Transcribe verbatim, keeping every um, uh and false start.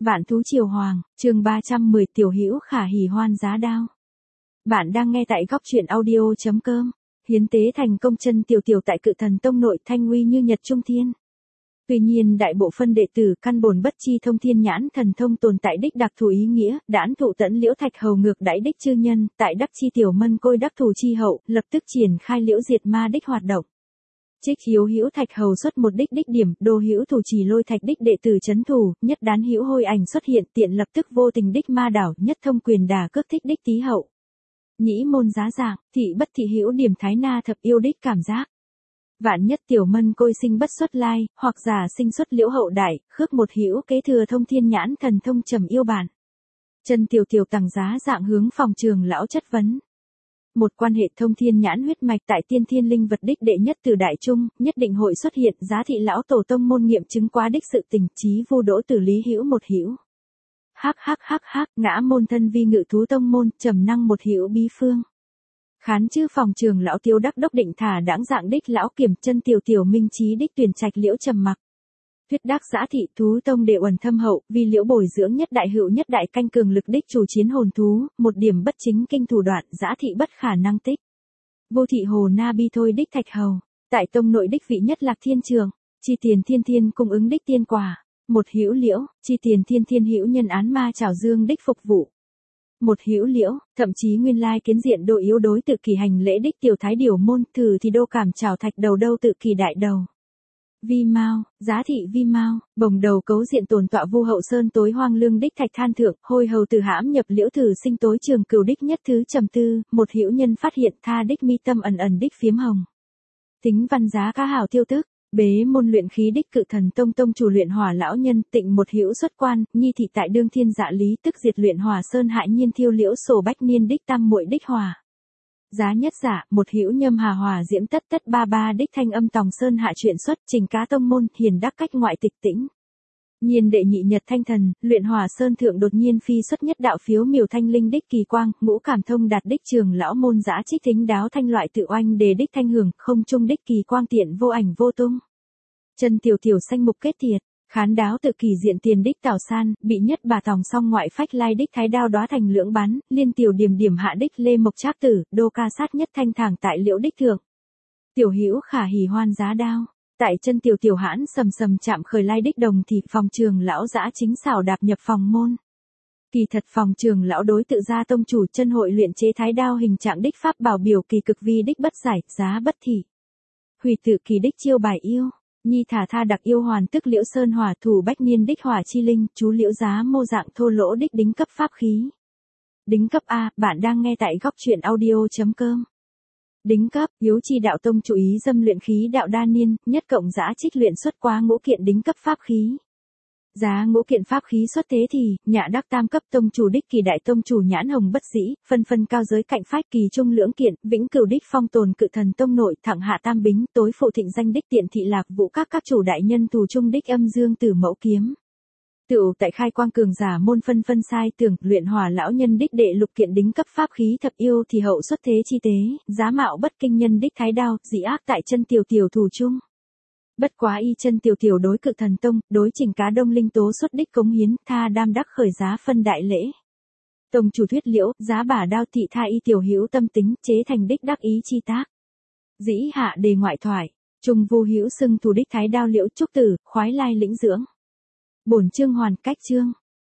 Vạn thú triều hoàng, chương ba trăm mười Tiểu Hữu khả hỉ hoan giá đao. Bạn đang nghe tại góc truyện audio chấm com. Hiến tế thành công chân tiểu tiểu tại Cự Thần Tông nội, thanh uy như nhật trung thiên. Tuy nhiên đại bộ phân đệ tử căn bổn bất chi thông thiên nhãn thần thông tồn tại đích đặc thù ý nghĩa, đãn thụ tẫn liễu thạch hầu ngược đãi đích chư nhân, tại đắc chi tiểu mân côi đắc thù chi hậu, lập tức triển khai liễu diệt ma đích hoạt động. Trích hiếu hữu thạch hầu xuất một đích đích điểm, đô hữu thủ trì lôi thạch đích đệ tử chấn thủ, nhất đán hữu hôi ảnh xuất hiện, tiện lập tức vô tình đích ma đảo, nhất thông quyền đà cước thích đích tý hậu. Nhĩ môn giá dạng, thị bất thị hữu điểm thái na thập yêu đích cảm giác. Vạn nhất tiểu mân côi sinh bất xuất lai, hoặc giả sinh xuất liễu hậu đại, khước một hữu kế thừa thông thiên nhãn thần thông trầm yêu bản. Chân tiểu tiểu tàng giá dạng hướng phòng trường lão chất vấn. Một quan hệ thông thiên nhãn huyết mạch tại tiên thiên linh vật đích đệ nhất từ đại trung, nhất định hội xuất hiện giá thị lão tổ tông môn nghiệm chứng quá đích sự tình trí vô đỗ tử lý hữu một hữu. Hắc hắc hắc hắc, ngã môn thân vi ngự thú tông môn, trầm năng một hữu bí phương. Khán chư phòng trường lão tiêu đắc đốc định thả đãng dạng đích lão kiểm chân tiểu tiểu minh trí đích tuyển trạch liễu trầm mặc. Thuyết đắc giã thị thú tông đệ uẩn thâm hậu, vì liễu bồi dưỡng nhất đại hữu nhất đại canh cường lực đích chủ chiến hồn thú, một điểm bất chính kinh thủ đoạn, giã thị bất khả năng tích. Vô thị hồ na bi thôi đích thạch hầu, tại tông nội đích vị nhất lạc thiên trường, chi tiền thiên thiên cung ứng đích tiên quả, một hữu liễu, chi tiền thiên thiên hữu nhân án ma trảo dương đích phục vụ. Một hữu liễu, thậm chí nguyên lai kiến diện độ yếu đối tự kỳ hành lễ đích tiểu thái điều môn, thử thì đô cảm trảo thạch đầu đâu tự kỳ đại đầu. Vi Mao, giá thị Vi Mao, bồng đầu cấu diện tồn tọa vu hậu sơn tối hoang lương đích thạch than thượng, hôi hầu từ hãm nhập liễu thử sinh tối trường cửu đích nhất thứ trầm tư, một hữu nhân phát hiện tha đích mi tâm ẩn ẩn đích phiếm hồng. Tính văn giá cá hào tiêu tức, bế môn luyện khí đích Cự Thần Tông tông chủ luyện hỏa lão nhân, tịnh một hữu xuất quan, nhi thị tại đương thiên dạ lý tức diệt luyện hỏa sơn hại nhiên thiêu liễu sổ bách niên đích tam muội đích hỏa. Giá nhất giả, một hữu nhâm hà hòa diễm tất tất ba ba đích thanh âm tòng sơn hạ chuyện xuất trình cá tông môn hiền đắc cách ngoại tịch tĩnh. Nhiên đệ nhị nhật thanh thần, luyện hỏa sơn thượng đột nhiên phi xuất nhất đạo phiếu miểu thanh linh đích kỳ quang, ngũ cảm thông đạt đích trường lão môn giã trích thính đáo thanh loại tự oanh đề đích thanh hưởng, không trung đích kỳ quang tiện vô ảnh vô tung. Chân tiểu tiểu xanh mục kết thiệt. Khán đáo tự kỳ diện tiền đích tảo san, bị nhất bà tòng song ngoại phách lai đích thái đao đóa thành lưỡng bắn, liên tiểu điểm điểm hạ đích lê mộc trác tử, đô ca sát nhất thanh thẳng tại liễu đích thượng. Tiểu hữu khả hỉ hoan giá đao, tại chân tiểu tiểu hãn sầm sầm chạm khởi lai đích đồng thì phòng trường lão giã chính xảo đạp nhập phòng môn. Kỳ thật phòng trường lão đối tự gia tông chủ chân hội luyện chế thái đao hình trạng đích pháp bảo biểu kỳ cực vi đích bất giải, giá bất thị. Hủy tự kỳ đích chiêu bài yêu. Nhi thả tha đặc yêu hoàn tức liễu sơn hỏa thủ bách niên đích hỏa chi linh, chú liễu giá mô dạng thô lỗ đích đính cấp pháp khí. Đính cấp A, bạn đang nghe tại góc truyện audio chấm com. Đính cấp, yếu chi đạo tông chủ ý dâm luyện khí đạo đa niên, nhất cộng giã trích luyện xuất quá ngũ kiện đính cấp pháp khí. Giá ngũ kiện pháp khí xuất thế thì, nhã đắc tam cấp tông chủ đích kỳ đại tông chủ nhãn hồng bất dĩ, phân phân cao giới cạnh phách kỳ trung lưỡng kiện, vĩnh cửu đích phong tồn Cự Thần Tông nội, thẳng hạ tam bính, tối phụ thịnh danh đích tiện thị lạc vũ các các chủ đại nhân thù trung đích âm dương tử mẫu kiếm. Tựu tại khai quang cường giả môn phân phân sai tưởng, luyện hỏa lão nhân đích đệ lục kiện đính cấp pháp khí thập yêu thì hậu xuất thế chi tế, giá mạo bất kinh nhân đích thái đao, dị ác tại chân tiểu tiểu thù trung. Bất quá y chân tiểu tiểu đối Cự Thần Tông, đối trình cá đông linh tố xuất đích cống hiến, tha đam đắc khởi giá phân đại lễ. Tông chủ thuyết liễu, giá bả đao thị tha y tiểu hữu tâm tính, chế thành đích đắc ý chi tác. Dĩ hạ đề ngoại thoại, trung vu hữu xưng thủ đích thái đao liễu trúc tử, khoái lai lĩnh dưỡng. Bổn chương hoàn cách chương.